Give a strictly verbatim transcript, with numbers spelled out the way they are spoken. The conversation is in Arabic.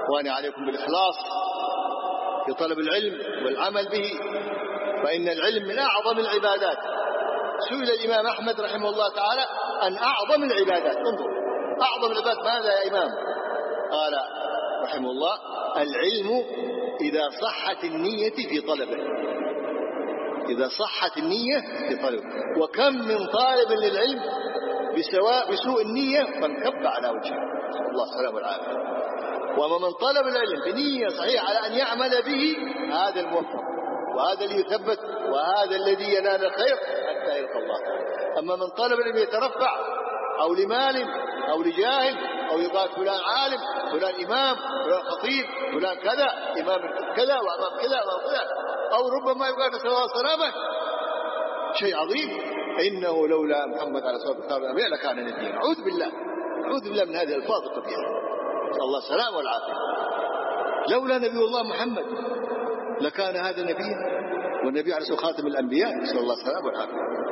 وأنا عليكم بالإخلاص في طلب العلم والعمل به، فإن العلم من أعظم العبادات. سئل الإمام أحمد رحمه الله تعالى عن أعظم العبادات، انظر أعظم العبادات ماذا يا إمام؟ قال رحمه الله: العلم إذا صحت النية في طلبه، إذا صحت النية في طلبه. وكم من طالب للعلم بسواء بسوء النية فانكب على وجهه، نسأل الله السلامة والعافية. وما من طلب العلم بنية صحيحة على أن يعمل به، هذا الموفق، وهذا اللي يثبت، وهذا الذي ينال الخير حتى يلقى الله. أما من طلب العلم يترفع أو لمال أو لجاه أو يقال فلان عالم، فلان إمام، فلان خطيب، فلان كذا، إمام كذا وأمام كذا وأمام كذا، أو ربما يقال نسأل الله السلامة، شيء عظيم. إنه لولا محمد على صواب الكتاب الأنبياء لكان نبيا. أعوذ بالله، أعوذ بالله من هذه الألفاظ القبيحة، نسأل الله السلامة والعافية. لولا نبي الله محمد لكان هذا نبيا، والنبي عليه الصلاة والسلام خاتم الأنبياء، نسأل الله السلامة والعافية.